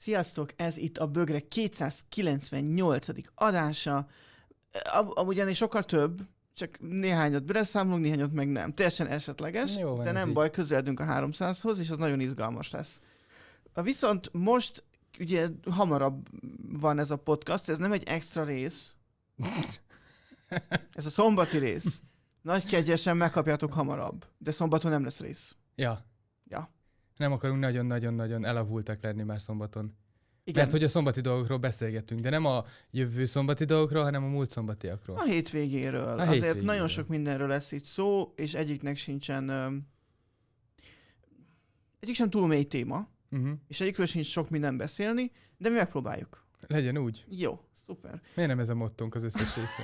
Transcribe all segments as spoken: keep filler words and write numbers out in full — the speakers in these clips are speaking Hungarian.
Sziasztok, ez itt a Bögre kétszázkilencvennyolcadik adása. Amúgy ennél sokkal több, csak néhányat beleszámolunk, néhányat meg nem. Teljesen esetleges, Jó, de nem így. baj, közeledünk a háromszázhoz, és az nagyon izgalmas lesz. Viszont most ugye hamarabb van ez a podcast, ez nem egy extra rész. Ez a szombati rész. Nagy kegyesen megkapjátok hamarabb, de szombaton nem lesz rész. Ja. Ja. Nem akarunk nagyon-nagyon-nagyon elavultak lenni már szombaton. Igen. Mert hogy a szombati dolgokról beszélgetünk, de nem a jövő szombati dolgokról, hanem a múlt szombatiakról. A hétvégéről. A Azért hétvégéről. nagyon sok mindenről lesz itt szó, és egyiknek sincsen... Um, egyik sem túl mély téma, Uh-huh. és egyikről sincs sok minden beszélni, de mi megpróbáljuk. Legyen úgy. Jó, szuper. Miért nem ez a mottónk az összes részre?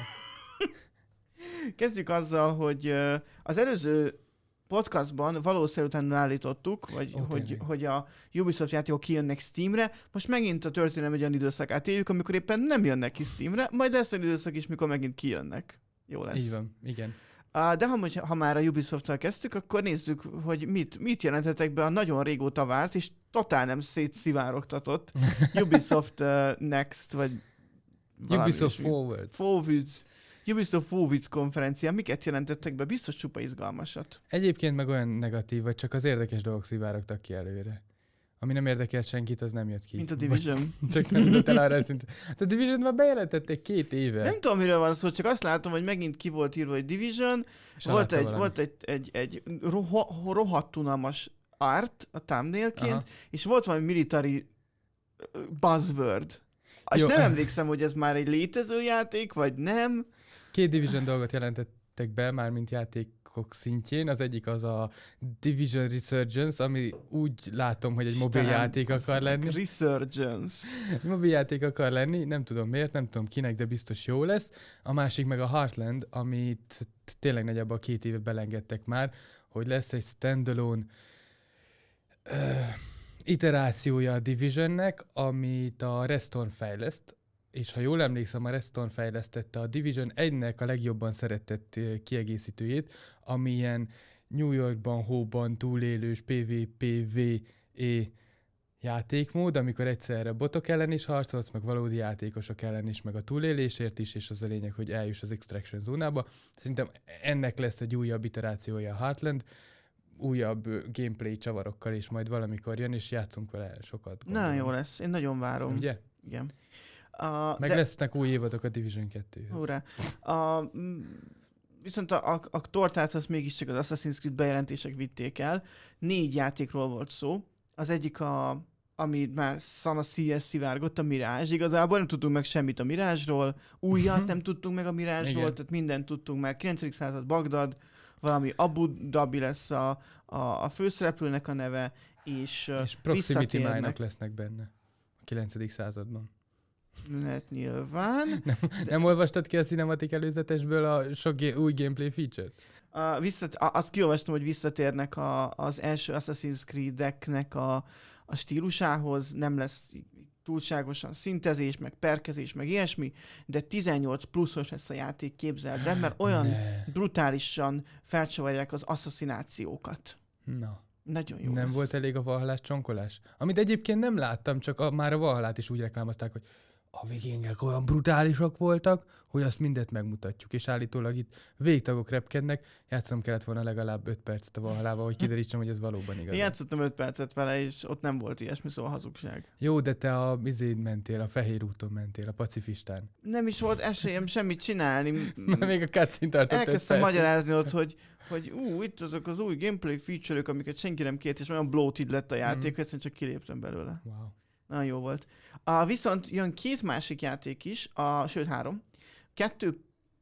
Kezdjük azzal, hogy uh, az előző podcastban valószínűleg állítottuk, vagy Ó, hogy, tényleg. hogy a Ubisoft játékok kijönnek Steamre. Most megint a történelem egy olyan időszakát éljük, amikor éppen nem jönnek ki Steamre, majd lesz olyan időszak is, mikor megint kijönnek. Jó lesz. Így van, igen. Uh, de ha, most, ha már a Ubisoft-tal kezdtük, akkor nézzük, hogy mit, mit jelentetek be a nagyon régóta várt, és totál nem szétszivárogtatott Ubisoft uh, Next, vagy valami Ubisoft ilyesmi. Forward. Forwards. Ubisoft Forwards konferencián. Miket jelentettek be? Biztos csupa izgalmasat. Egyébként meg olyan negatív, vagy csak az érdekes dolgok szivárogtak ki előre. Ami nem érdekelt senkit, az nem jött ki. Mint a Division. Vagy, csak nem jutott el arra szintre. Hát a Division már bejelentették két éve. Nem tudom, miről van szó, csak azt látom, hogy megint ki volt írva, hogy Division. És Volt alátta egy, valami. volt egy, egy, egy roha, rohadt unalmas art a thumbnailként, Aha. és volt valami military buzzword. És Jó. nem emlékszem, hogy ez már egy létező játék, vagy nem. Két Division dolgot jelentettek be, már mint játékok szintjén. Az egyik az a Division Resurgence, ami úgy látom, hogy egy mobil Istenem, játék az akar lenni. Resurgence. Egy mobil játék akar lenni, nem tudom miért, nem tudom kinek, de biztos jó lesz. A másik meg a Heartland, amit t- tényleg nagyjából két éve belengedtek már, hogy lesz egy standalone uh, iterációja a Divisionnek, amit a Restorm fejleszt, és ha jól emlékszem, a Restorm fejlesztette a Division egynek a legjobban szeretett uh, kiegészítőjét, ami ilyen New Yorkban, hóban túlélős pé vé pé vé é játékmód, amikor egyszerre botok ellen is harcolsz, meg valódi játékosok ellen is, meg a túlélésért is, és az a lényeg, hogy eljuss az extraction zónába. Szerintem ennek lesz egy újabb iterációja a Heartland, újabb ö, gameplay csavarokkal, és majd valamikor jön, és játszunk vele sokat. Nagyon gondolom. jó lesz, én nagyon várom. Ugye? Igen. Uh, Meg de... lesznek új évadok a Division kettőhöz. Hurrá. A, mm, viszont a, a, a tortát az mégiscsak az Assassin's Creed bejelentések vitték el. Négy játékról volt szó. Az egyik a ami már szana szíjes szivárgott, a Mirage. Igazából nem tudtunk meg semmit a Mirage-ról, újat nem tudtunk meg a Mirage-ról, Igen. tehát mindent tudtunk már. kilencedik század Bagdad, valami Abu Dhabi lesz a, a, a főszereplőnek a neve, és, ö, És proximity visszatérnek. mine-ok lesznek benne a kilencedik században. Lehet nyilván. Nem, nem olvastad ki a cinematic előzetesből a sok ga- új gameplay feature-t? Uh, visszat, a- azt kiolvastam, hogy visszatérnek a, az első Assassin's Creed-eknek a, a stílusához, nem lesz túlságosan szintezés, meg perkezés, meg ilyesmi, de tizennyolc pluszos lesz a játék, képzeld el, mert olyan Ne. brutálisan felcsavarják az asszasszinációkat. Na. Nagyon jó Nem lesz. volt elég a valhallás csonkolás? Amit egyébként nem láttam, csak a, már a valhallát is úgy reklámozták, hogy a vikingek olyan brutálisak voltak, hogy azt mindet megmutatjuk, és állítólag itt végtagok repkednek, játszom kellett volna legalább öt percet a valhallával, hogy kiderítsem, hogy ez valóban igaz. Én játszottam öt percet vele, és ott nem volt ilyesmi, szóval hazugság. Jó, de te a izén mentél, a fehér úton mentél, a pacifistán. Nem is volt esélyem semmit csinálni. Még a cutscene tartott öt Elkezdtem percig. magyarázni ott, hogy, hogy ú, itt azok az új gameplay feature-ök, amiket senki nem kért, és olyan bloated lett a játék, Mhm. hogy egyszerűen csak kiléptem belőle. Wow. Nagyon jó volt. Uh, viszont jön két másik játék is, a, sőt három. Kettő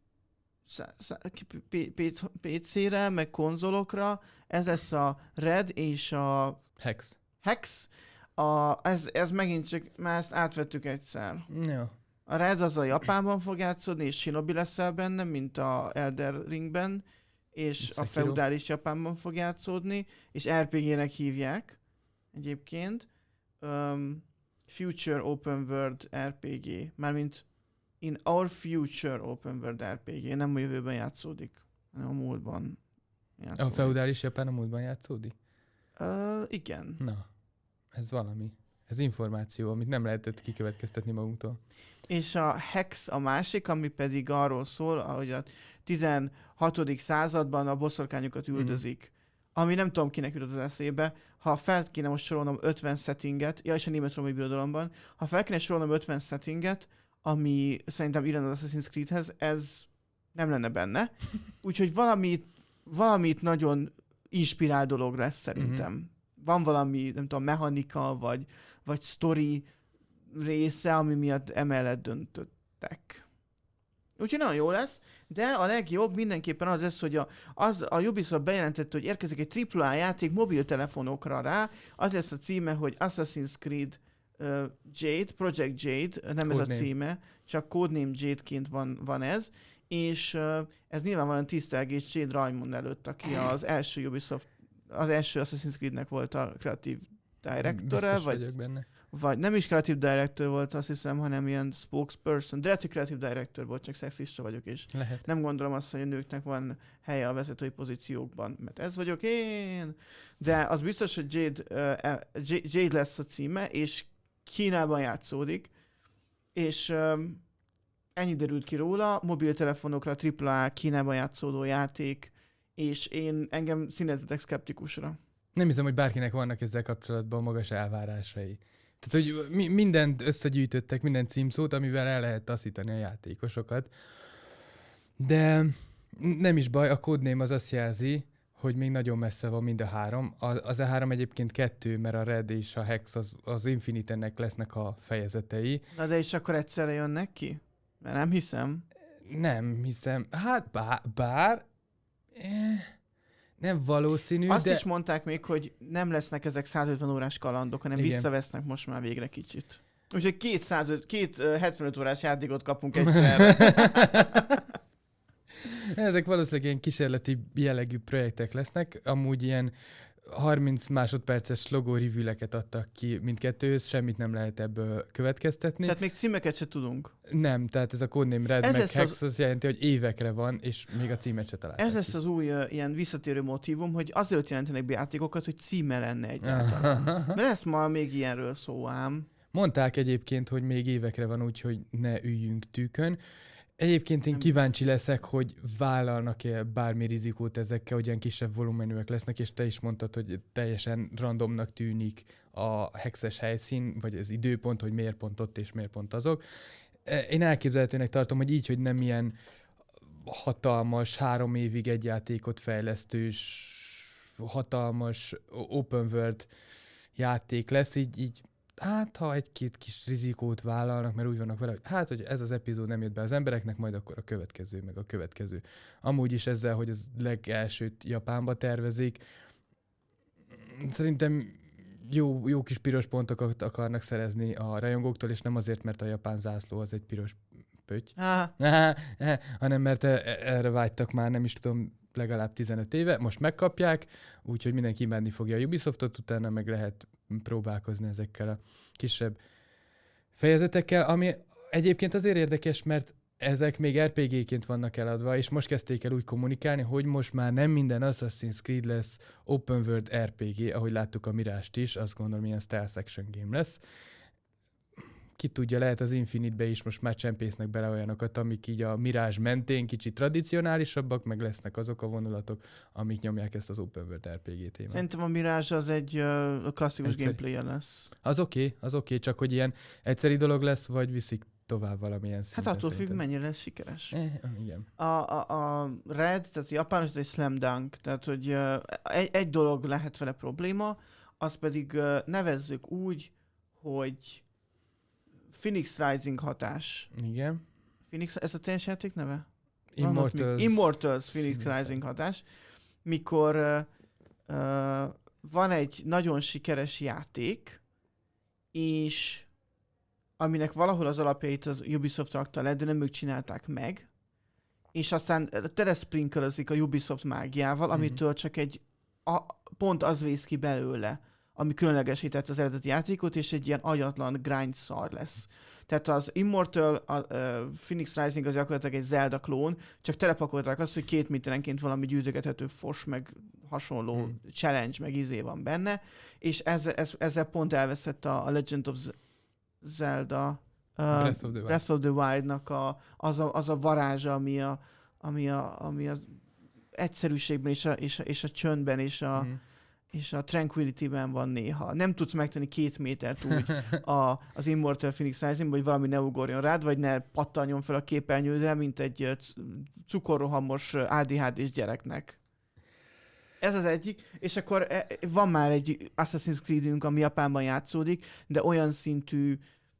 szá- szá- p- p- pé cére, meg konzolokra. Ez lesz a Red és a Hex. Hex. A, ez, ez megint csak, már ezt átvettük egyszer. Ja. A Red az a Japánban fog játszódni, és Shinobi leszel benne, mint a Elder Ringben, és Sekiro. a feudális Japánban fog játszódni, és er pé gé-nek hívják egyébként. Um, Future Open World er pé gé, mármint In Our Future Open World er pé gé, nem a jövőben játszódik, hanem a múltban A játszódik. feudális Japán a múltban játszódik? Uh, igen. Na, ez valami. Ez információ, amit nem lehetett kikövetkeztetni magunktól. És a Hex a másik, ami pedig arról szól, hogy a tizenhatodik században a boszorkányokat üldözik. Mm. Ami nem tudom, kinek jutott az eszébe. Ha fel kéne most sorolnom ötven settinget, ja, és a német-római birodalomban, ha fel kéne sorolnom ötven settinget, ami szerintem illene az Assassin's Creedhez, ez nem lenne benne. Úgyhogy valamit, valamit nagyon inspirál dolog lesz szerintem. Mm-hmm. Van valami, nem tudom, mechanika, vagy, vagy story része, ami miatt emellett döntöttek. Úgyhogy nagyon jó lesz, de a legjobb mindenképpen az lesz, hogy a, az, a Ubisoft bejelentette, hogy érkezik egy tripla á játék mobiltelefonokra rá, az lesz a címe, hogy Assassin's Creed uh, Jade, Project Jade, nem Code ez a name. Címe, csak Codename Jade-ként van, van ez, és uh, ez nyilvánvalóan tisztelgés Jade Raymond előtt, aki az első Ubisoft, az első Assassin's Creednek volt a kreatív director-e, vagy, vagy nem is kreatív director volt, azt hiszem, hanem ilyen spokesperson, de lehet, hogy kreatív director volt, csak szexista vagyok, és lehet. Nem gondolom azt, hogy a nőknek van helye a vezetői pozíciókban, mert ez vagyok én. De az biztos, hogy Jade, uh, Jade lesz a címe, és Kínában játszódik, és um, ennyi derült ki róla, mobiltelefonokra tripla á Kínában játszódó játék, és én engem színezetek szkeptikusra. Nem hiszem, hogy bárkinek vannak ezzel kapcsolatban magas elvárásai. Tehát, hogy mi, mindent összegyűjtöttek, minden címszót, amivel el lehet taszítani a játékosokat. De nem is baj, a codename az azt jelzi, hogy még nagyon messze van mind a három. Az E három egyébként kettő, mert a Red és a Hex az, az Infinite-nek lesznek a fejezetei. Na de és akkor egyszerre jönnek ki? Mert nem hiszem. Nem hiszem. Hát bár... bár eh, nem valószínű, Azt de... is mondták még, hogy nem lesznek ezek százötven órás kalandok, hanem igen, visszavesznek most már végre kicsit. Úgyhogy két, százöt, két hetvenöt órás játékot kapunk egyszerre. Ezek valószínűleg ilyen kísérleti jellegű projektek lesznek. Amúgy ilyen harminc másodperces logó review-leket adtak ki mindkettőhöz, semmit nem lehet ebből következtetni. Tehát még címeket se tudunk? Nem, tehát ez a codename Red ez meg Hex az... az jelenti, hogy évekre van, és még a címet se találták. Ez lesz az új uh, ilyen visszatérő motívum, hogy azért jelentenek be játékokat, hogy címe lenne egyáltalán. Mert lesz ma még ilyenről szó ám. Mondták egyébként, hogy még évekre van, úgyhogy ne üljünk tűkön. Egyébként én kíváncsi leszek, hogy vállalnak-e bármi rizikót ezekkel, hogy ilyen kisebb volumenűek lesznek, és te is mondtad, hogy teljesen randomnak tűnik a hexes helyszín, vagy az időpont, hogy miért pont ott és miért pont azok. Én elképzelhetőnek tartom, hogy így, hogy nem ilyen hatalmas, három évig egy játékot fejlesztős, hatalmas open world játék lesz, így, így hát, ha egy-két kis rizikót vállalnak, mert úgy vannak vele, hogy hát, hogy ez az epizód nem jött be az embereknek, majd akkor a következő, meg a következő. Amúgy is ezzel, hogy az legelsőt Japánba tervezik, szerintem jó, jó kis piros pontokat akarnak szerezni a rajongóktól, és nem azért, mert a japán zászló az egy piros pötty, hanem mert erre vágytak már, nem is tudom, legalább tizenöt éve, most megkapják, úgyhogy mindenki imádni fogja a Ubisoftot, utána meg lehet próbálkozni ezekkel a kisebb fejezetekkel, ami egyébként azért érdekes, mert ezek még er pé gé-ként vannak eladva, és most kezdték el úgy kommunikálni, hogy most már nem minden Assassin's Creed lesz Open World er pé gé, ahogy láttuk a Mirage-t is, azt gondolom, ilyen stealth action game lesz. Ki tudja, lehet az Infinite-be is most már csempésznek bele olyanokat, amik így a Mirage mentén kicsit tradicionálisabbak, meg lesznek azok a vonulatok, amik nyomják ezt az Open World er pé gé témát. Szerintem a Mirage az egy uh, klasszikus gameplay lesz. Az oké, okay, az oké, okay, csak hogy ilyen egyszeri dolog lesz, vagy viszik tovább valamilyen szinten. Hát attól függ, mennyire lesz sikeres. Eh, igen. A, a, a Red, tehát a japános, egy slam dunk, tehát hogy uh, egy, egy dolog lehet vele probléma, az pedig uh, nevezzük úgy, hogy Phoenix Rising hatás. Igen. Phoenix, ez a teljes játék neve? Immortals. Immortals Phoenix Rising hatás. Mikor uh, uh, van egy nagyon sikeres játék, és aminek valahol az alapjait az Ubisoft rakta le, de nem ők csinálták meg, és aztán tereszprinkölözik a Ubisoft mágiával, mm-hmm. amitől csak egy a, pont az vész ki belőle, ami különlegesített az eredeti játékot, és egy ilyen agyatlan grind szar lesz. Tehát az Immortal, a, a Phoenix Rising az gyakorlatilag egy Zelda klón, csak telepakolták azt, hogy két méterenként valami gyűjtögethető fos, meg hasonló hmm. challenge, meg izé van benne, és ezzel, ez, ezzel pont elveszett a, a Legend of Zelda uh, Breath of the, Breath of the Wild-nak a, az, a, az a varázsa, ami a, ami a, ami az egyszerűségben és a, és a, és a csöndben és a, hmm. és a Tranquility-ben van néha. Nem tudsz megtenni két métert úgy a, az Immortal Phoenix Rising, hogy valami ne ugorjon rád, vagy ne pattanjon fel a képernyődre, mint egy cukorrohamos á dé há dés gyereknek. Ez az egyik, és akkor van már egy Assassin's Creed-ünk, ami Japánban játszódik, de olyan szintű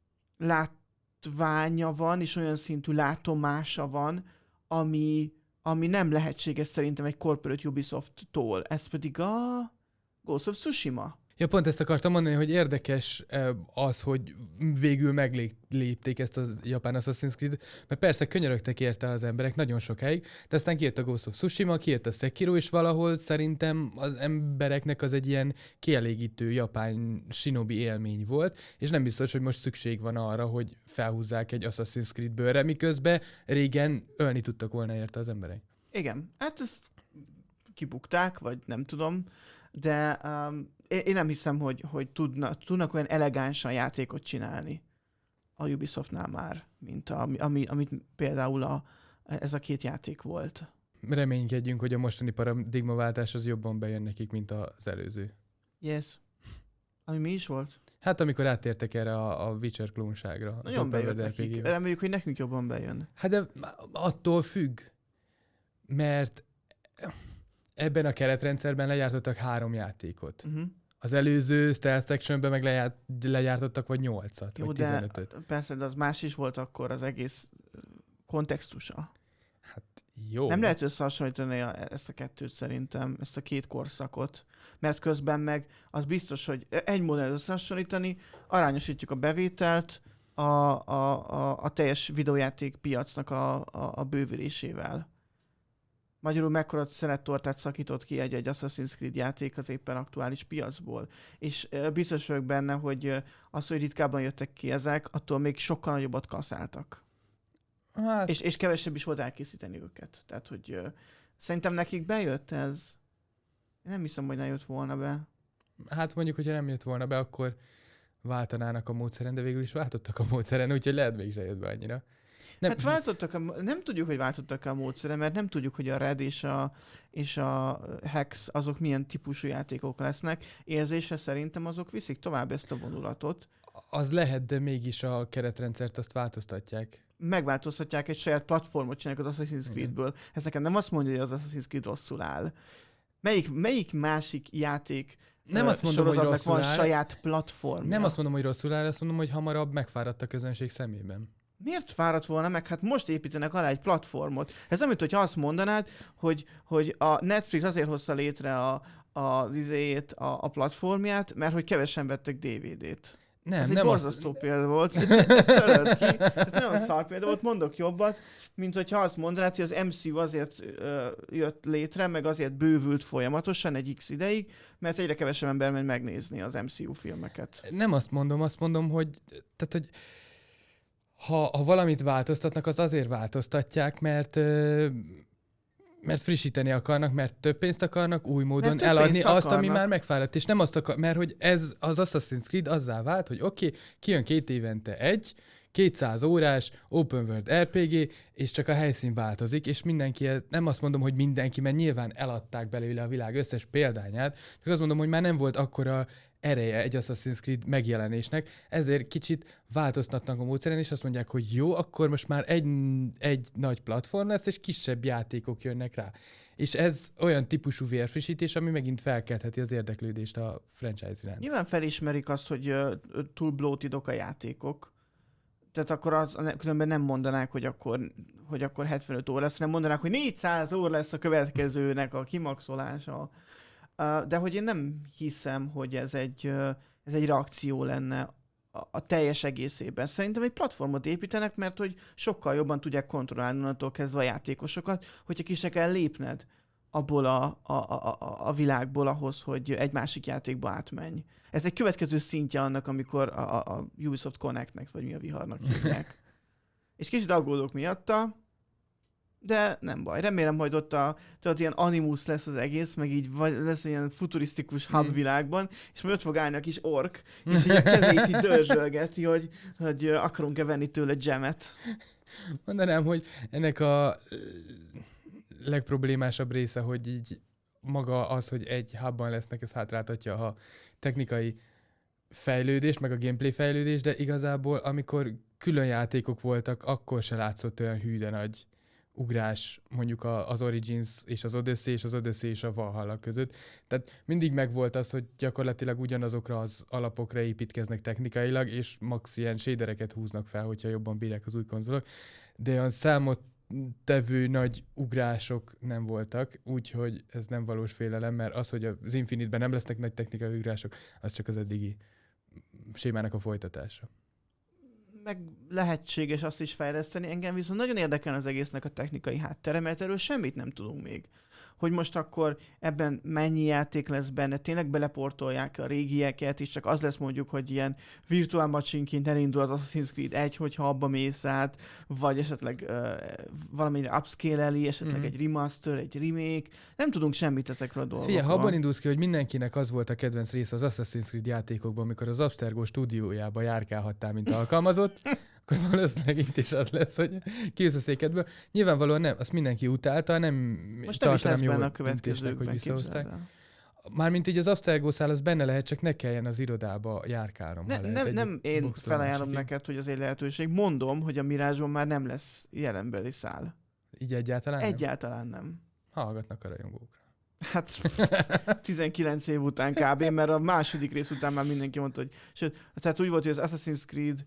látványa van, és olyan szintű látomása van, ami, ami nem lehetséges szerintem egy corporate Ubisoft-tól. Ez pedig a Ghost of Tsushima. Ja, pont ezt akartam mondani, hogy érdekes az, hogy végül meglépték ezt a japán Assassin's Creed, mert persze könyörögtek érte az emberek nagyon sokáig, de aztán kijött a Ghost of Tsushima, kijött a Sekiro, és valahol szerintem az embereknek az egy ilyen kielégítő japán shinobi élmény volt, és nem biztos, hogy most szükség van arra, hogy felhúzzák egy Assassin's Creed bőrre, miközben régen ölni tudtak volna érte az emberek. Igen, hát ezt kibukták, vagy nem tudom, de um, én nem hiszem, hogy, hogy tudna, tudnak olyan elegánsan játékot csinálni a Ubisoftnál már, mint a, ami, amit például a, ez a két játék volt. Reménykedjünk, hogy a mostani paradigmaváltás az jobban bejön nekik, mint az előző. Yes. Ami mi is volt? Hát amikor áttértek erre a, a Witcher klónságra. Nagyon bejött nekik. Reméljük, hogy nekünk jobban bejön. Hát de attól függ, mert ebben a keretrendszerben lejártottak három játékot. Uh-huh. Az előző Stealth Sectionben meg lejárt, lejártottak vagy nyolcat, jó, vagy tizenötöt. Persze, de az más is volt akkor az egész kontextusa. Hát jó. Nem lehet összehasonlítani ezt a kettőt szerintem, ezt a két korszakot, mert közben meg az biztos, hogy egy módon összehasonlítani, arányosítjuk a bevételt a, a, a, a teljes videójáték piacnak a, a, a bővülésével. Magyarul mekkora szerettortát szakított ki egy-egy Assassin's Creed játék az éppen aktuális piacból. És biztos vagyok benne, hogy az, hogy ritkábban jöttek ki ezek, attól még sokkal nagyobbat kaszáltak. Hát... És, és kevesebb is volt elkészíteni őket. Tehát, hogy uh, szerintem nekik bejött ez. Én nem hiszem, hogy ne jött volna be. Hát mondjuk, hogyha nem jött volna be, akkor váltanának a módszeren, de végül is váltottak a módszeren, úgyhogy lehet mégse jött be annyira. Nem. Hát váltottak, a, nem tudjuk, hogy váltottak a módszere, mert nem tudjuk, hogy a Red és a, és a Hex azok milyen típusú játékok lesznek. Érzése szerintem azok viszik tovább ezt a vonulatot. Az lehet, de mégis a keretrendszert azt változtatják. Megváltoztatják, egy saját platformot csinálnak az Assassin's Creedből. Ez nekem nem azt mondja, hogy az Assassin's Creed rosszul áll. Melyik, melyik másik játék nem azt mondom, hogy rosszul van áll. saját platformja? Nem azt mondom, hogy rosszul áll, azt mondom, hogy hamarabb megfáradt a közönség szemében. Miért fáradt volna meg? Hát most építenek alá egy platformot. Ez nem, mint hogyha azt mondanád, hogy, hogy a Netflix azért hozta létre a, a, izéjét, a, a platformját, mert hogy kevesen vettek dé vé dét. Nem, ez nem egy borzasztó azt... példa volt. Ezt töröd ki. Ez nem a szar példa volt, mondok jobbat, mint hogyha azt mondanád, hogy az em cé u azért ö, jött létre, meg azért bővült folyamatosan egy x ideig, mert egyre kevesebb ember megy megnézni az em cé u filmeket. Nem azt mondom, azt mondom, hogy, tehát, hogy ha, ha valamit változtatnak, az azért változtatják, mert... Ö, mert frissíteni akarnak, mert több pénzt akarnak új módon eladni azt, ami már megfáradt. És nem azt akar, mert hogy ez az Assassin's Creed azzá vált, hogy oké, okay, kijön két évente egy, kétszáz órás open world er pé gé, és csak a helyszín változik, és mindenki, nem azt mondom, hogy mindenki, mert nyilván eladták belőle a világ összes példányát, csak azt mondom, hogy már nem volt akkora ereje egy Assassin's Creed megjelenésnek, ezért kicsit változtatnak a módszeren, és azt mondják, hogy jó, akkor most már egy, egy nagy platform lesz, és kisebb játékok jönnek rá. És ez olyan típusú vérfrissítés, ami megint felkeltheti az érdeklődést a franchise iránt. Nyilván felismerik azt, hogy uh, túl bloatedok a játékok. Tehát akkor az, különben nem mondanák, hogy akkor, hogy akkor hetvenöt óra lesz, hanem mondanák, hogy négyszáz óra lesz a következőnek a kimaxolása. De hogy én nem hiszem, hogy ez egy, ez egy reakció lenne a, a teljes egészében. Szerintem egy platformot építenek, mert hogy sokkal jobban tudják kontrollálni onnantól kezdve a játékosokat, hogyha ki se kell lépned abból a, a, a, a, a világból ahhoz, hogy egy másik játékba átmenj. Ez egy következő szintje annak, amikor a, a, a Ubisoft Connectnek, vagy mi a viharnak hívják. És kicsit aggódok miatta, de nem baj. Remélem majd ott a, tudod, ilyen animus lesz az egész, meg így vagy lesz ilyen futurisztikus hub Mm. világban, és majd ott fog állni a kis ork, és így a kezét így dörzsölgeti, hogy, hogy ö, akarunk-e venni tőle gemet. Mondanám, hogy ennek a ö, legproblémásabb része, hogy így maga az, hogy egy hubban lesznek, ez hátráltatja a technikai fejlődés, meg a gameplay fejlődés, de igazából amikor külön játékok voltak, akkor se látszott olyan hű de nagy ugrás mondjuk a, az Origins és az Odyssey és az Odyssey és a Valhalla között. Tehát mindig megvolt az, hogy gyakorlatilag ugyanazokra az alapokra építkeznek technikailag, és max ilyen shadereket húznak fel, hogyha jobban bírják az új konzolok, de olyan számot tevő nagy ugrások nem voltak, úgyhogy ez nem valós félelem, mert az, hogy az Infinite-ben nem lesznek nagy technikai ugrások, az csak az eddigi sémának a folytatása. Meg lehetséges azt is fejleszteni. Engem viszont nagyon érdekel az egésznek a technikai háttere, mert erről semmit nem tudunk még. Hogy most akkor ebben mennyi játék lesz benne, tényleg beleportolják a régieket, és csak az lesz mondjuk, hogy ilyen virtuál machinként elindul az Assassin's Creed egy, hogyha abba mész át, vagy esetleg uh, valamennyire upscale-eli, esetleg Mhm. egy remaster, egy remake. Nem tudunk semmit ezekről a dolgokról. Figyelj, ha abban indulsz ki, hogy mindenkinek az volt a kedvenc része az Assassin's Creed játékokban, amikor az Abstergo stúdiójába járkálhattál, mint alkalmazott, akkor valószínűleg itt is az lesz, hogy kijössz a székedből. Nyilvánvalóan nem, azt mindenki utálta, nem Most nem is lesz tartanám jó benne a döntésnek, következőkben, hogy visszahozták. képzeld el. Mármint így az Abstergo szál, az benne lehet, csak ne kelljen az irodába járkálnom. Ne, ha lehet. nem, Egy nem én boxtól felajánlom másikig. neked, hogy az egy lehetőség. Mondom, hogy a Mirage-ban már nem lesz jelenbeli szál. Így egyáltalán nem? Egyáltalán nem. Hallgatnak a rajongókra. Hát tizenkilenc év után kb., mert a második rész után már mindenki mondta, hogy... Sőt, tehát úgy volt, hogy az Assassin's Creed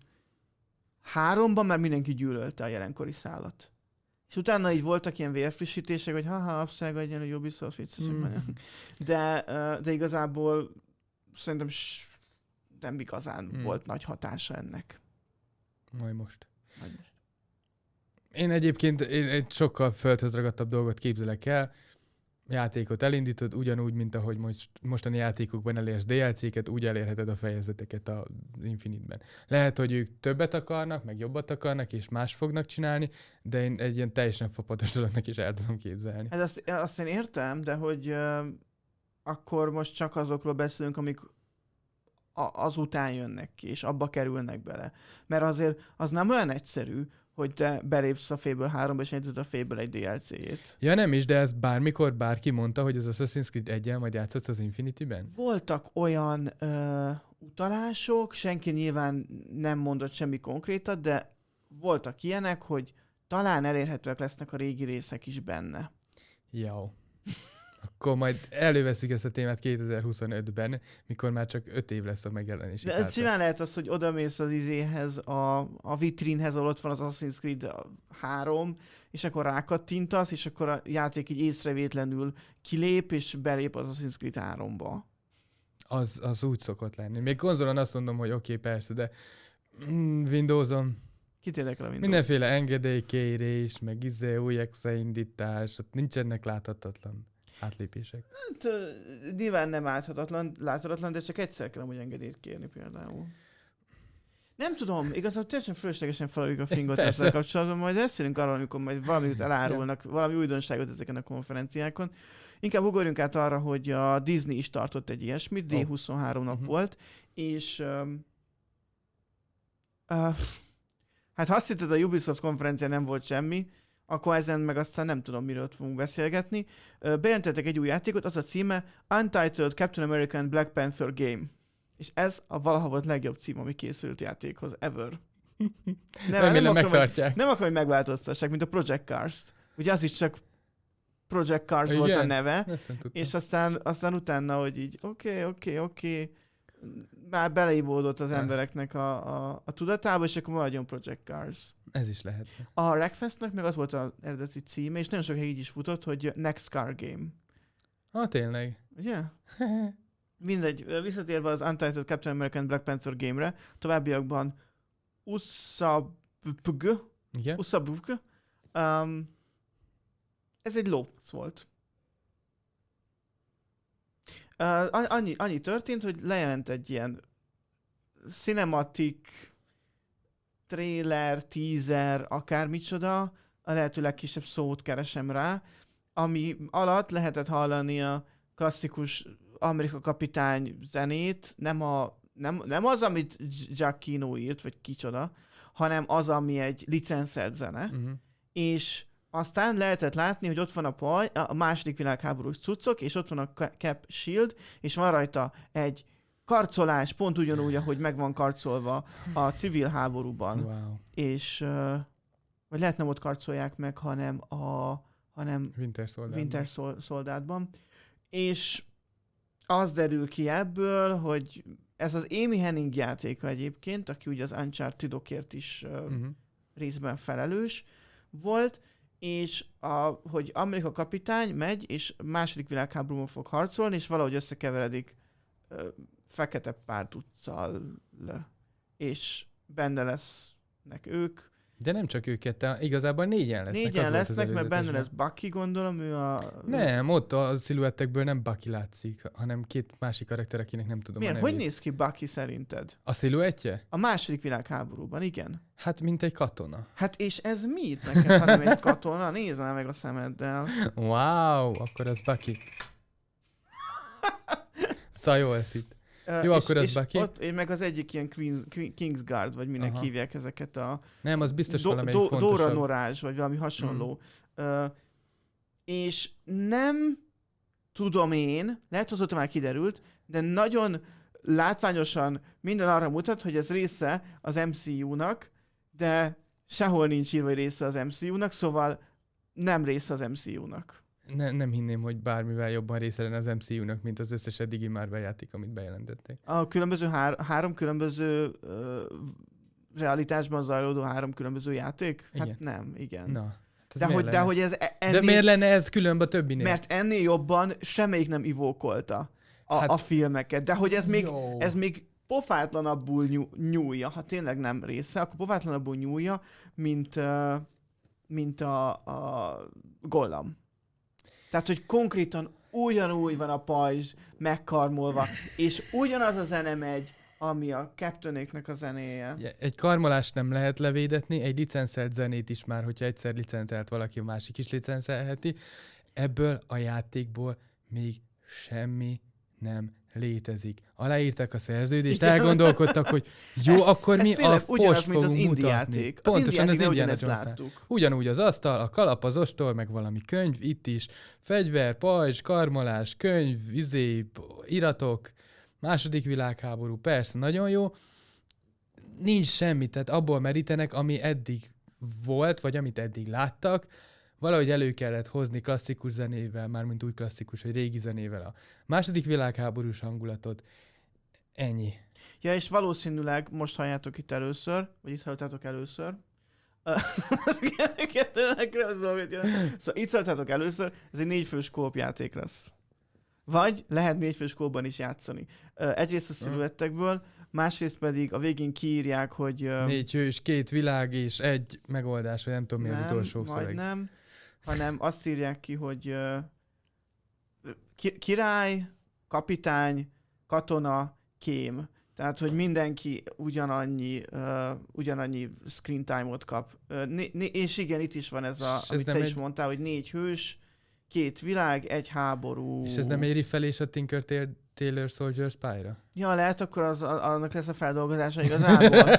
háromban már mindenki gyűlölte a jelenkori szálat. És utána így voltak ilyen vérfrissítések, hogy haha, abszolút egyenlő Ubisoft viccesek Mm. vagyok. De, ö, de igazából szerintem s- nem igazán Mm. volt nagy hatása ennek. Majd most. Majd most. Én egyébként én egy sokkal földhöz ragadtabb dolgot képzelek el. Játékot elindítod, ugyanúgy, mint ahogy most, mostani játékokban elérsz dé el cé-ket, úgy elérheted a fejezeteket az Infinite-ben. Lehet, hogy ők többet akarnak, meg jobbat akarnak, és más fognak csinálni, de én egy ilyen teljesen fapados dolognak is el tudom képzelni. Hát azt, azt én értem, de hogy uh, akkor most csak azokról beszélünk, amik a, azután jönnek ki, és abba kerülnek bele. Mert azért az nem olyan egyszerű, hogy te belépsz a Fable háromba, és elindítod a Fable egy dé el cé-jét. Ja nem is, de ez bármikor bárki mondta, hogy az Assassin's Creed egyen majd játszott az Infinity-ben? Voltak olyan ö, utalások, senki nyilván nem mondott semmi konkrétat, de voltak ilyenek, hogy talán elérhetőek lesznek a régi részek is benne. Jó. Akkor majd előveszük ezt a témát kétezer-huszonötben, mikor már csak öt év lesz a megjelenési De ez hátra. simán lehet az, hogy odamész az izéhez, a, a vitrínhez, ahol ott van az Assassin's Creed három, és akkor rákattintasz, és akkor a játék így észrevétlenül kilép, és belép az Assassin's Creed háromba. Az, az úgy szokott lenni. Még konzolon azt mondom, hogy oké, okay, persze, de mm, Windowson Kit érdekel a Windows? mindenféle engedélykérés, meg izé, új exe indítás, ott nincsenek láthatatlan átlépések. Hát, ö, nyilván nem láthatatlan, láthatatlan, de csak egyszer kell amúgy engedélyt kérni például. Nem tudom, igazából teljesen fölöslegesen feladjuk a fingot Persze. ezzel kapcsolatban, majd beszélünk arról, amikor majd valamit elárulnak, valami újdonságot ezeken a konferenciákon. Inkább ugorjunk át arra, hogy a Disney is tartott egy ilyesmit, dé huszonhárom nap Mhm. volt, és um, uh, hát ha azt hitted, a Ubisoft konferencián nem volt semmi, akkor ezen meg aztán nem tudom, miről fogunk beszélgetni. Ö, Bejelentettek egy új játékot, az a címe Untitled Captain America and Black Panther Game. És ez a valaha volt legjobb cím, ami készült játékhoz, ever. Nem, Remélem nem akarom, hogy, megtartják. nem akarom, hogy megváltoztassák, mint a Project Cars-t. Ugye az is csak Project Cars Igen? volt a neve, Ezt nem tudtam. és aztán, aztán utána, hogy így oké, oké, oké, már beleívódott az Ja. embereknek a, a, a tudatába, és akkor maradjon Project Cars. Ez is lehet. A Wreckfestnek meg az volt az eredeti címe, és nagyon sokáig így is futott, hogy Next Car Game. Ah, tényleg. Ugye? Mindegy, visszatérve az Untitled Captain America and Black Panther game-re, továbbiakban Usabg, Igen? Usabg, um, ez egy lóc volt. Uh, annyi, annyi történt, hogy lejelent egy ilyen cinematic trailer, teaser, akármicsoda, a lehető legkisebb szót keresem rá, ami alatt lehetett hallani a klasszikus Amerika kapitány zenét, nem, a, nem, nem az, amit Giacchino írt, vagy kicsoda, hanem az, ami egy licenszert zene, uh-huh. és aztán lehetett látni, hogy ott van a paj, a második világháborús cuccok, és ott van a Cap Shield, és van rajta egy karcolás, pont ugyanúgy, ahogy meg van karcolva a civil háborúban. Wow. És, uh, vagy lehet nem ott karcolják meg, hanem a hanem Winter Soldátban. Winter Soldátban. És az derül ki ebből, hogy ez az Amy Hennig játéka egyébként, aki ugye az Uncharted-okért is uh, uh-huh. részben felelős volt, és a, hogy Amerika kapitány megy, és második világháborúban fog harcolni, és valahogy összekeveredik uh, fekete párduccal, és benne lesznek ők. De nem csak őket, te, igazából négyen lesznek. Négyen lesznek, mert benne lesz Bucky, gondolom, ő a... Nem, ott a sziluettekből nem Bucky látszik, hanem két másik karakter, akinek nem tudom Miért? a nevét. Hogy néz ki Bucky szerinted? A sziluettje? A második világháborúban, igen. Hát, mint egy katona. Hát és ez mi itt neked, hanem egy katona? Nézd meg a szemeddel. Wow, akkor az Bucky. Szajolszit. Uh, Jó, és, akkor az és Bucky. Ott, meg az egyik ilyen Queen's, Kingsguard, vagy minek Aha. hívják ezeket a... Nem, az biztos do, valamelyik do, fontosabb. Dora Norázs, vagy valami hasonló. Mm. Uh, és nem tudom én, lehet, hogy azóta már kiderült, de nagyon látványosan minden arra mutat, hogy ez része az em cé u-nak, de sehol nincs írva, hogy része az em cé u-nak, szóval nem része az em cé u-nak. Ne, nem hinném, hogy bármivel jobban része lenne az em cé u-nak, mint az összes eddigi Marvel játék, amit bejelentették. A különböző hár, három különböző uh, realitásban zajlódó három különböző játék? Igen. Hát nem, igen. Na, de, hogy, de hogy ez ennél... De miért lenne ez különb a többinél? Mert ennél jobban semmelyik nem ivókolta a, hát, a filmeket. De hogy ez még, ez még pofátlanabbul nyú, nyúlja, ha tényleg nem része, akkor pofátlanabbul nyúlja, mint, uh, mint a, a Gollum. Tehát, hogy konkrétan ugyanúgy van a pajzs megkarmolva, és ugyanaz a zene megy, ami a Captainéknek a zenéje. Egy karmolást nem lehet levédetni, egy licenszelt zenét is már, hogyha egyszer licencelt valaki, a másik is licencelheti. Ebből a játékból még semmi nem létezik. Aláírták a szerződést, igen. Elgondolkodtak, hogy jó, akkor mi a fos fogunk az mutatni. játék. Pontosan az Indiana Jones-nál. Ugyanúgy az asztal, a kalap az ostól, meg valami könyv, itt is. Fegyver, pajzs, karmolás, könyv, izé, iratok, második világháború, persze, nagyon jó. Nincs semmi, tehát abból merítenek, ami eddig volt, vagy amit eddig láttak, valahogy elő kellett hozni klasszikus zenével, mármint új klasszikus, vagy régi zenével a második világháborús hangulatot. Ennyi. Ja, és valószínűleg most halljátok itt először, vagy itt hallottátok először. Szóval itt hallottátok először, ez egy négyfős kóp játék lesz. Vagy lehet négyfős kópban is játszani. Egyrészt a sziluettekből, másrészt pedig a végén kiírják, hogy... Négy hős, két világ és egy megoldás, vagy nem tudom mi nem, az utolsó majd szöveg. nem, hanem azt írják ki, hogy uh, ki- király, kapitány, katona, kém. Tehát, hogy mindenki ugyanannyi, uh, ugyanannyi screen time-ot kap. Uh, né- né- és igen, itt is van ez, a, és amit ez te egy... is mondtál, hogy négy hős, két világ, egy háború. És ez nem egy riffelés a Tinker Tailor Soldier Spy-ra? Ja, lehet, akkor az, annak lesz a feldolgozása igazából.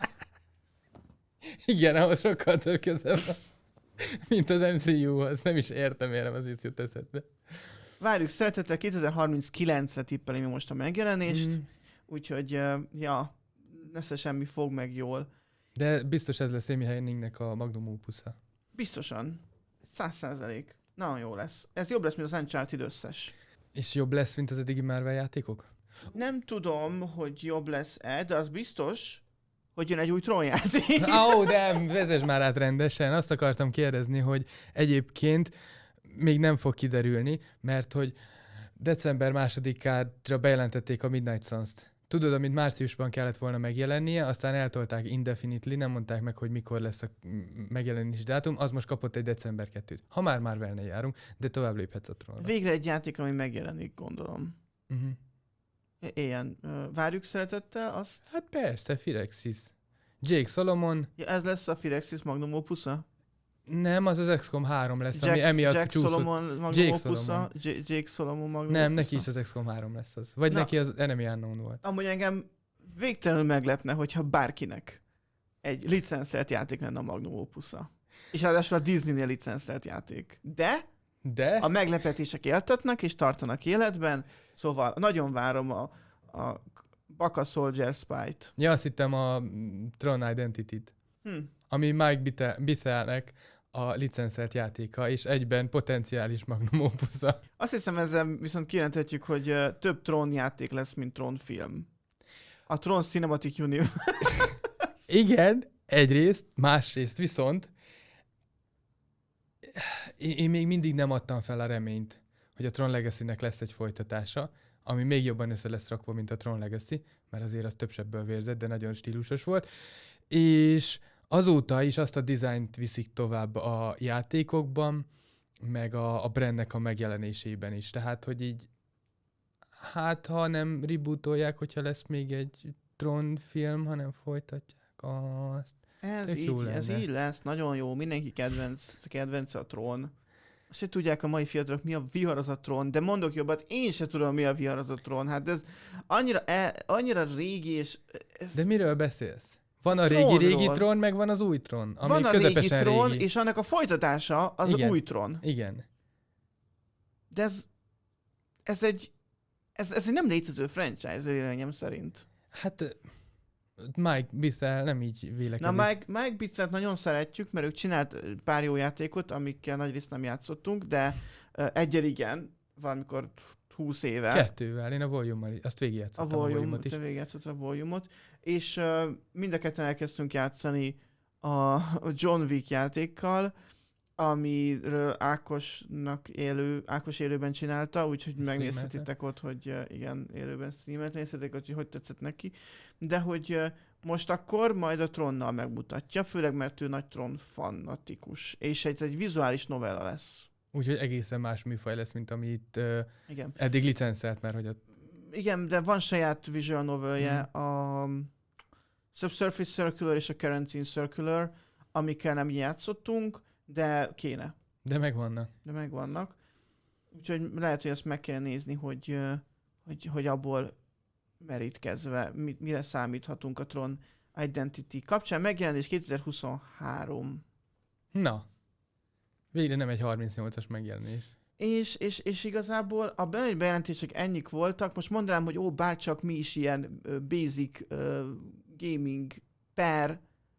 Igen, ahhoz sokkal több közel van, mint az em cé u-hoz. Nem is értem, miért az itt jut eszedbe. Várjuk, szeretettel kétezer-harminckilencre tippeli mi most a megjelenést, mm. úgyhogy, ja, nesze semmi fog meg jól. De biztos ez lesz Amy Hennignek a magnum opusza. Biztosan. Száz százalék. Nagyon jó lesz. Ez jobb lesz, mint az Uncharted összes. És jobb lesz, mint az eddigi Marvel játékok? Nem tudom, hogy jobb lesz-e, de az biztos, hogy jön egy új trónjáték. Ó, oh, de vezess már át rendesen. Azt akartam kérdezni, hogy egyébként még nem fog kiderülni, mert hogy december másodikára bejelentették a Midnight Suns-t. Tudod, amit márciusban kellett volna megjelennie, aztán eltolták indefinitely, nem mondták meg, hogy mikor lesz a megjelenési dátum, az most kapott egy december kettőt. Ha már Marvelnél járunk, de tovább léphetsz a trónra. Végre egy játék, ami megjelenik, gondolom. Uh-huh. Ilyen. Várjuk szeretettel azt? Hát persze, Firaxis. Jake Solomon. Ja, ez lesz a Firaxis Magnum Opus-a? Nem, az az iksz kom három lesz, Jack, ami emiatt Jack csúszott. Solomon Magnum Jake Opus-a? Solomon. J- Jake Solomon Magnum Nem, Opus-a? neki is az iksz kom három lesz az. Vagy Na. neki az Enemy Unknown volt. Amúgy engem végtelenül meglepne, hogyha bárkinek egy licenszelt játék lenne a Magnum Opus-a. És ráadásul a Disney-nél licenszelt játék. De De? a meglepetések éltetnek és tartanak életben, szóval nagyon várom a, a Baka Soldier Spy-t. Ja, azt hittem a mm, Tron Identity-t. Hm. Ami Mike Bithellnek a licenszelt játéka, és egyben potenciális Magnum Opus-a. Azt hiszem, ezzel viszont kijelenthetjük, hogy uh, több Tron játék lesz, mint Tron film. A Tron Cinematic Universe. Igen, egyrészt, másrészt viszont én, én még mindig nem adtam fel a reményt, hogy a Tron Legacy-nek lesz egy folytatása, ami még jobban össze lesz rakva, mint a Tron Legacy, mert azért az több sebből vérzett, de nagyon stílusos volt. És azóta is azt a dizájnt viszik tovább a játékokban, meg a, a brandnek a megjelenésében is. Tehát, hogy így, hát ha nem rebootolják, hogyha lesz még egy Tron film, hanem folytatják azt. Ez Tök így, jó ez lenne. így lesz, nagyon jó, mindenki kedvenc, kedvenc a Tron. Azt se tudják a mai fiatalok, mi a vihar az a Tron, de mondok jobbat, én se tudom, mi a vihar az a Tron. Hát ez annyira, e, annyira régi, és De miről beszélsz? Van a Tronról. régi-régi Tron, meg van az új Tron, ami van a régi közepesen Tron, régi. és annak a folytatása az Igen. új Tron. Igen. De ez, ez egy, ez, ez egy nem létező franchise véleményem szerint. Hát Mike Bithell nem így Na, vélekedik. Mike, Mike Bitzet nagyon szeretjük, mert ők csinált pár jó játékot, amikkel nagyrészt nem játszottunk, de uh, egyel igen, valamikor húsz éve. Kettővel, én a volume-mal, azt A végigjátszottam a, volume, volume-ot is. te végigjátszott a volume-ot, és uh, mind a ketten elkezdtünk játszani a John Wick játékkal, amiről Ákosnak élő, Ákos élőben csinálta, úgyhogy Streamelte. megnézhetitek ott, hogy uh, igen, élőben streamelt, nézhetek ott, hogy hogy tetszett neki, de hogy uh, most akkor majd a Tronnal megmutatja, főleg mert ő nagy Tron fanatikus, és ez egy vizuális novella lesz. Úgyhogy egészen más műfaj lesz, mint amit uh, Igen. eddig licenszelt, mert hogy a... Igen, de van saját visual novelje, Mhm. a Subsurface Circular és a Quarantine Circular, amikkel nem játszottunk, de kéne, De megvannak. de megvannak. Úgyhogy lehet, hogy ezt meg kell nézni, hogy, ö, hogy, hogy abból merítkezve mi, mire számíthatunk a Tron Identity kapcsán. Megjelenés kétezer-huszonhárom. Na. Végre nem egy harmincnyolcas megjelenés. És, és, és igazából a belőle bejelentések ennyik voltak. Most mondanám, hogy ó, bárcsak mi is ilyen ö, basic ö, gaming per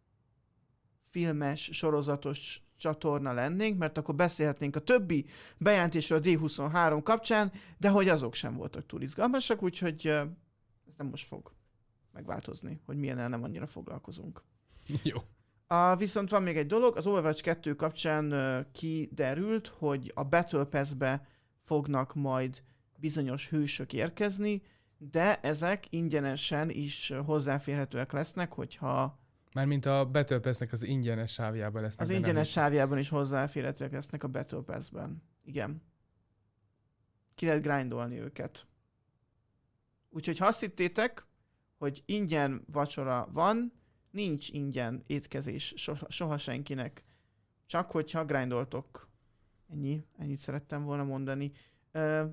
filmes, sorozatos csatorna lennénk, mert akkor beszélhetnénk a többi bejelentésről a dé huszonhárom kapcsán, de hogy azok sem voltak túl izgalmasak, úgyhogy ö, ez nem most fog megváltozni, hogy milyennel nem annyira foglalkozunk. Jó. A, viszont van még egy dolog, az Overwatch kettő kapcsán uh, kiderült, hogy a Battle Pass-be fognak majd bizonyos hősök érkezni, de ezek ingyenesen is uh, hozzáférhetőek lesznek, hogyha Mármint a Battle Pass-nek az ingyenes sávjában lesznek. az benne ingyenes hősök. sávjában is hozzáférhetőek lesznek a Battle Pass-ben. Igen. Ki lehet grindolni őket. Úgyhogy ha azt hittétek, hogy ingyen vacsora van, nincs ingyen étkezés soha, soha senkinek. Csak hogyha grindoltok. Ennyi. Ennyit szerettem volna mondani. Ö,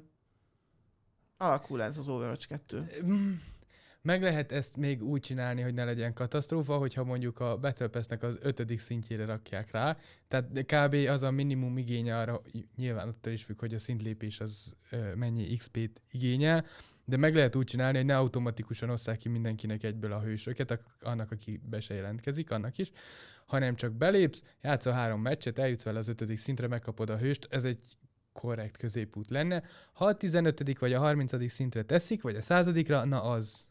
alakul ez az Overwatch kettő. Mm, Meg lehet ezt még úgy csinálni, hogy ne legyen katasztrófa, hogyha mondjuk a Battle Pass-nek az ötödik szintjére rakják rá. Tehát kb. Az a minimum igénye arra, nyilván attól is függ, hogy a szintlépés az ö, mennyi iksz pét igényel, de meg lehet úgy csinálni, hogy ne automatikusan osszák ki mindenkinek egyből a hősöket, ak- annak, aki be se jelentkezik, annak is, hanem csak belépsz, játszol három meccset, eljutsz vele az ötödik szintre, megkapod a hőst, ez egy korrekt középút lenne. Ha a tizenötödik vagy a harmincadik szintre teszik, vagy a századikra, na az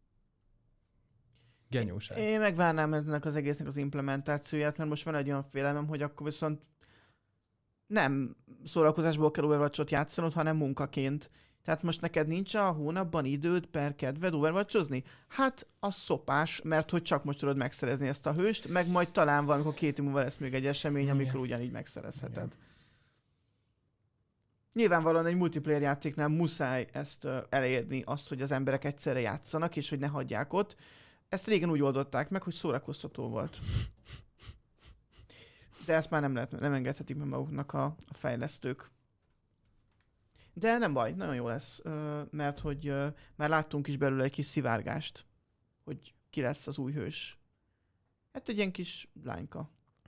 genyóság. Én megvárnám ennek az egésznek az implementációját, mert most van egy olyan félelmem, hogy akkor viszont nem szórakozásból kell Overwatch-ot játszanod, hanem munkaként. Tehát most neked nincs a hónapban időd per kedved Overwatch-ozni? Hát az szopás, mert hogy csak most tudod megszerezni ezt a hőst, meg majd talán valamikor két év múlva lesz még egy esemény, Igen. amikor ugyanígy megszerezheted. Igen. Nyilvánvalóan egy multiplayer játéknál muszáj ezt ö, elérni, azt, hogy az emberek egyszerre játszanak, és hogy ne hagyják ott. Ezt régen úgy oldották meg, hogy szórakoztató volt. De ezt már nem, lehet, nem engedhetik meg maguknak a, a fejlesztők. De nem baj, nagyon jó lesz, ö, mert hogy ö, már láttunk is belőle egy kis szivárgást, hogy ki lesz az új hős. Hát egy ilyen kis lányka.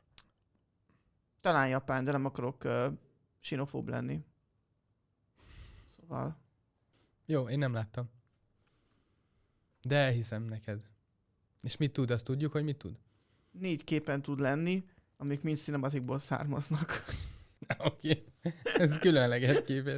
Talán japán, de nem akarok uh, xenofób lenni. Szóval... Jó, én nem láttam. De elhiszem neked. És mit tud, azt tudjuk, hogy mit tud? Négy képen tud lenni, amik mind cinematikból származnak. Oké, okay. Ez különleges képes.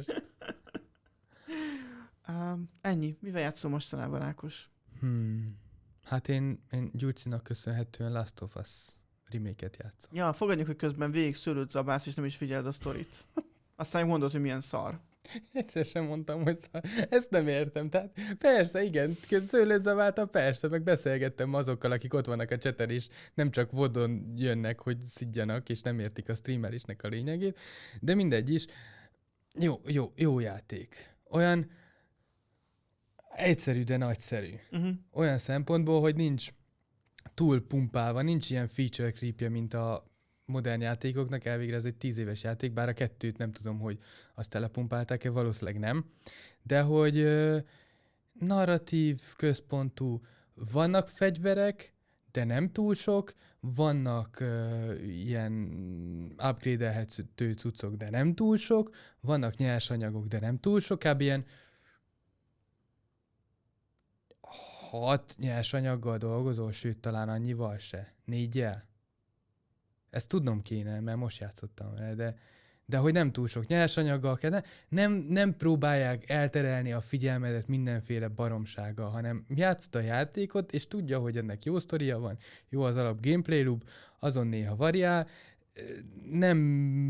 um, ennyi. Mivel játszol mostanában, Ákos? Hmm. Hát én, én Gyurcinak köszönhetően Last of Us remake-et játszom. Ja, fogadjuk, hogy közben végig szőlőt zabálsz, és nem is figyeld a sztorit. Aztán mondod, hogy milyen szar. Egyszer sem mondtam, hogy szar. Ezt nem értem. Tehát persze, igen, szőlőt zabáltam, persze, meg beszélgettem azokkal, akik ott vannak a chaten is, nem csak vodon jönnek, hogy szidjanak, és nem értik a streamelésnek a lényegét, de mindegy is. Jó, jó, jó játék. Olyan egyszerű, de nagyszerű. Uh-huh. Olyan szempontból, hogy nincs túl pumpálva, nincs ilyen feature creepje, mint a modern játékoknak, elvégre ez egy tíz éves játék, bár a kettőt nem tudom, hogy azt telepumpálták-e, valószínűleg nem, de hogy ö, narratív, központú, vannak fegyverek, de nem túl sok, vannak ö, ilyen upgrade-elhető cuccok, de nem túl sok, vannak nyersanyagok, de nem túl sok, kb. Ilyen hat nyersanyaggal dolgozol, sőt, talán annyival se. Négyel? Ezt tudnom kéne, mert most játszottam vele, de, de hogy nem túl sok nyersanyaggal kell, nem, nem próbálják elterelni a figyelmedet mindenféle baromsággal, hanem játszod a játékot, és tudja, hogy ennek jó sztoria van, jó az alap gameplay loop, azon néha variál, nem...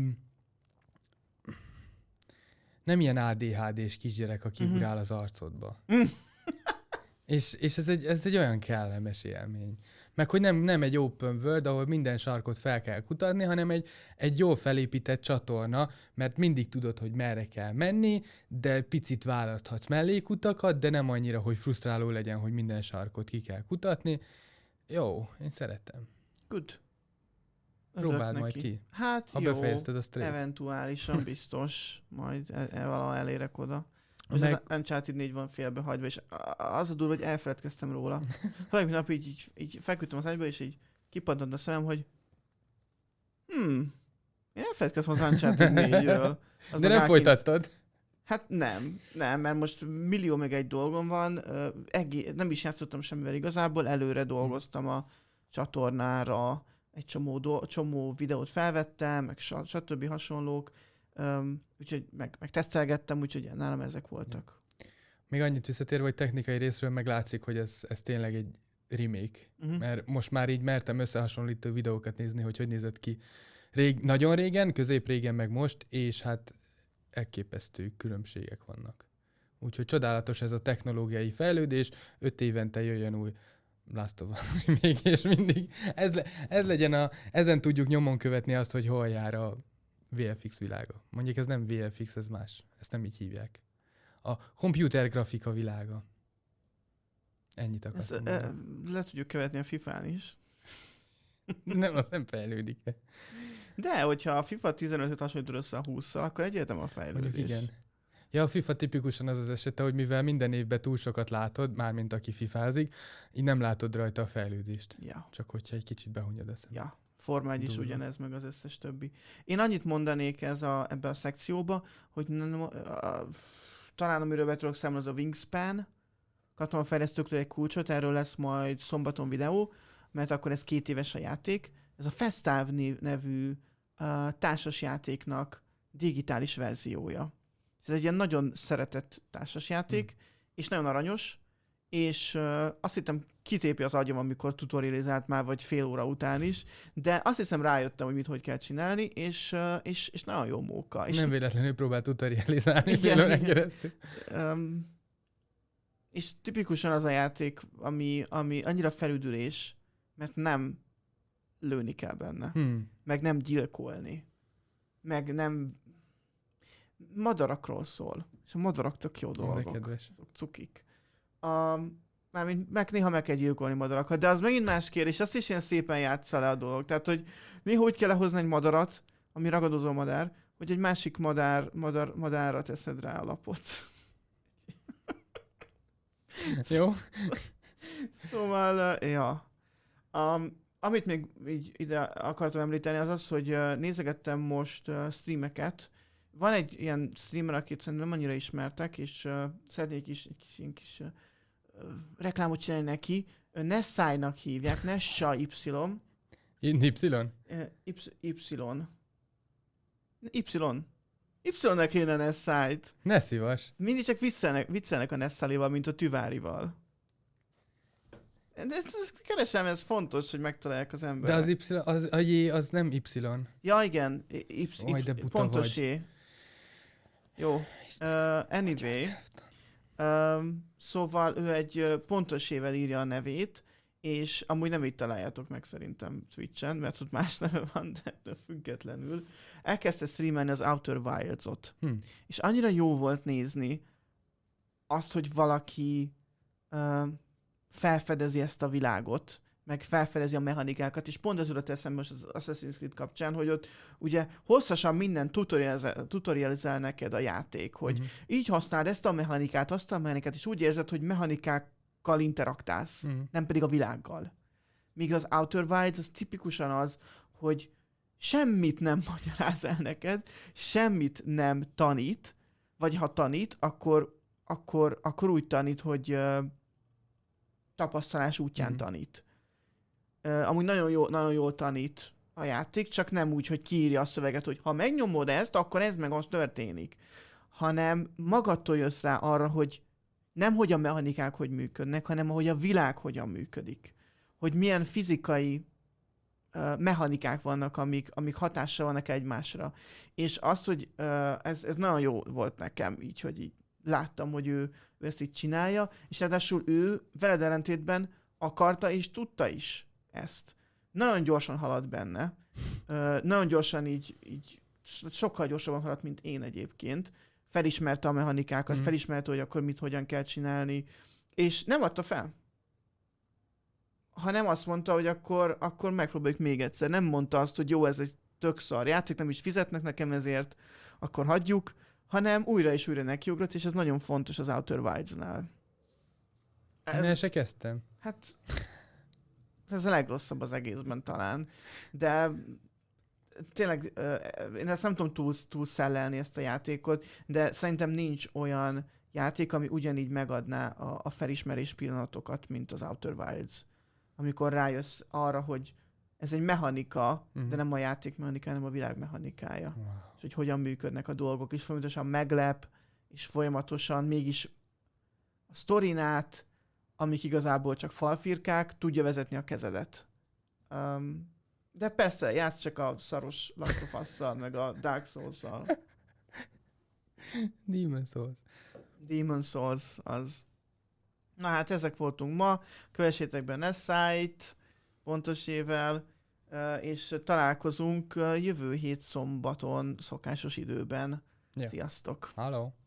nem ilyen á dé há dés kisgyerek, aki uh-huh. ugrál az arcodba. És, és ez, egy, ez egy olyan kellemes élmény. Meg hogy nem, nem egy open world, ahol minden sarkot fel kell kutatni, hanem egy, egy jól felépített csatorna, mert mindig tudod, hogy merre kell menni, de picit választhatsz mellékutakat, de nem annyira, hogy frusztráló legyen, hogy minden sarkot ki kell kutatni. Jó, én szeretem. Good. Próbáld majd ki. Hát ha jó, befejezted a straight. Eventuálisan biztos, majd el, el valaha elérek oda. És Meg... az Uncharted négy van félbehagyva, és az a durva, hogy elfeledkeztem róla. Valamelyik nap így, így, így feküdtem az ágyba, és így kipattant a szemem, hogy hmm, én elfeledkeztem az Uncharted négyről. Az De nem folytattad? Hát nem, nem, mert most millió meg egy dolgom van, egész, nem is játszottam semmivel igazából, előre dolgoztam a csatornára, egy csomó, do- csomó videót felvettem, meg stb. Hasonlók, um, úgyhogy meg, meg tesztelgettem, úgyhogy nálam ezek voltak. Még annyit visszatérve, hogy technikai részről meg látszik, hogy ez, ez tényleg egy remake, uh-huh. mert most már így mertem összehasonlító videókat nézni, hogy hogy nézett ki Rég, nagyon régen, közép-régen meg most, és hát elképesztő különbségek vannak. Úgyhogy csodálatos ez a technológiai fejlődés, öt évente jöjjön új Last of Us remake, és mindig ez, le, ez legyen a, ezen tudjuk nyomon követni azt, hogy hol jár a vé ef iksz világa. Mondjuk ez nem vé ef iksz, ez más. Ezt nem így hívják. A komputer grafika világa. Ennyit akartam. Ezt, e, le tudjuk követni a fifán is. Nem, az nem fejlődik. De, hogyha a FIFA tizenötöt hasonlítod össze a hússzal, akkor egyértelmű a fejlődés. Mondjuk igen. Ja, a FIFA tipikusan az az esete, hogy mivel minden évben túl sokat látod, mármint aki fifázik, így nem látod rajta a fejlődést. Ja. Csak hogyha egy kicsit behunyod a szemed. Ja, Forma egy is ugyanez, meg az összes többi. Én annyit mondanék ez a, ebbe a szekcióba, hogy nem, a, a, talán amiről be tudok számolni, az a Wingspan. Kaptam a fejlesztőktől egy kulcsot, erről lesz majd szombaton videó, mert akkor ez két éves a játék. Ez a Festáv nevű uh, társasjátéknak digitális verziója. Ez egy ilyen nagyon szeretett társasjáték, hmm. és nagyon aranyos, és uh, azt hittem kitépi az agyam, amikor tutorializált már, vagy fél óra után is, de azt hiszem rájöttem, hogy mit hogy kell csinálni, és, uh, és, és nagyon jó móka. És nem véletlenül próbál tutorializálni fél órán keresztül. Um, és tipikusan az a játék, ami, ami annyira felüdülés, mert nem lőni kell benne, hmm. meg nem gyilkolni, meg nem... madarakról szól. És a madarak tök jó dolgok. Kedves. Azok cukik. Um, Mármint meg néha meg kell gyilkolni madarakat, de az megint más kérdés, azt is ilyen szépen játsza le a dolog. Tehát, hogy néha úgy kell lehozni egy madarat, ami ragadozó madár, hogy egy másik madár, madár, madárra teszed rá a lapot. Jó. Szóval, ja. Um, amit még így ide akartam említeni, az az, hogy uh, nézegettem most uh, streameket. Van egy ilyen streamer, akit szerintem nem annyira ismertek, és uh, szeretnék is egy kis, egy kis uh, reklámot csinálni neki. Nessai-nak hívják, Nessa Y. Y? Y. Y. Y-nek kéne Nessai-t. Ne szívas. Mindig csak viccelnek, viccelnek a Nessalival, mint a Tüvárival. De ezt, ezt keresem, ez fontos, hogy megtalálják az emberek. De az Y, az, a J az nem Y. Ja, igen. Y, Oj, de buta pontos vagy. J. Jó. Uh, anyway. Um, szóval ő egy uh, pontos ével írja a nevét, és amúgy nem így találjátok meg szerintem Twitchen, mert ott más neve van, de függetlenül. Elkezdte streamelni az Outer Wilds-ot. Hm. És annyira jó volt nézni azt, hogy valaki uh, felfedezi ezt a világot, meg felfedezi a mechanikákat, és pont az jutott eszembe most az Assassin's Creed kapcsán, hogy ott ugye hosszasan minden tutorializál, tutorializál neked a játék, hogy Uh-huh. így használd ezt a mechanikát, azt a mechanikát, és úgy érzed, hogy mechanikákkal interaktálsz, Uh-huh. nem pedig a világgal. Míg az Outer Wilds az tipikusan az, hogy semmit nem magyaráz el neked, semmit nem tanít, vagy ha tanít, akkor, akkor, akkor úgy tanít, hogy uh, tapasztalás útján Mhm. tanít. Uh, amúgy nagyon, jó, nagyon jól tanít a játék, csak nem úgy, hogy kiírja a szöveget, hogy ha megnyomod ezt, akkor ez meg az történik. Hanem magadtól jössz rá arra, hogy nem hogy a mechanikák hogy működnek, hanem hogy a világ hogyan működik. Hogy milyen fizikai uh, mechanikák vannak, amik, amik hatással vannak egymásra. És az, hogy uh, ez, ez nagyon jó volt nekem, így, hogy így láttam, hogy ő, ő ezt így csinálja, és ráadásul ő veled ellentétben akarta és tudta is ezt. Nagyon gyorsan halad benne. Uh, nagyon gyorsan így, így sokkal gyorsabban haladt, mint én egyébként. Felismerte a mechanikákat, Mm. felismerte, hogy akkor mit, hogyan kell csinálni, és nem adta fel. Hanem azt mondta, hogy akkor, akkor megpróbáljuk még egyszer. Nem mondta azt, hogy jó, ez egy tök szar játék, nem is fizetnek nekem ezért, akkor hagyjuk, hanem újra és újra nekiugrott, és ez nagyon fontos az Outer Wilds-nál. Én el se kezdtem. Hát ez a legrosszabb az egészben talán, de tényleg uh, én ezt nem tudom túl, túl szellelni ezt a játékot, de szerintem nincs olyan játék, ami ugyanígy megadná a, a felismerés pillanatokat, mint az Outer Wilds. Amikor rájössz arra, hogy ez egy mechanika, Mhm. de nem a játék mechanika, hanem a világ mechanikája. Wow. És hogy hogyan működnek a dolgok, és folyamatosan meglep, és folyamatosan mégis a sztorin át, amik igazából csak falfirkák, tudja vezetni a kezedet. Um, de persze, játsz csak a szaros Last of Us-szal, meg a Dark Souls-szal. Demon Souls. Demon Souls az. Na hát ezek voltunk ma. Kövessétek be Nessai-t pontos évvel, uh, és találkozunk uh, jövő hét szombaton szokásos időben. Ja. Sziasztok! Hello.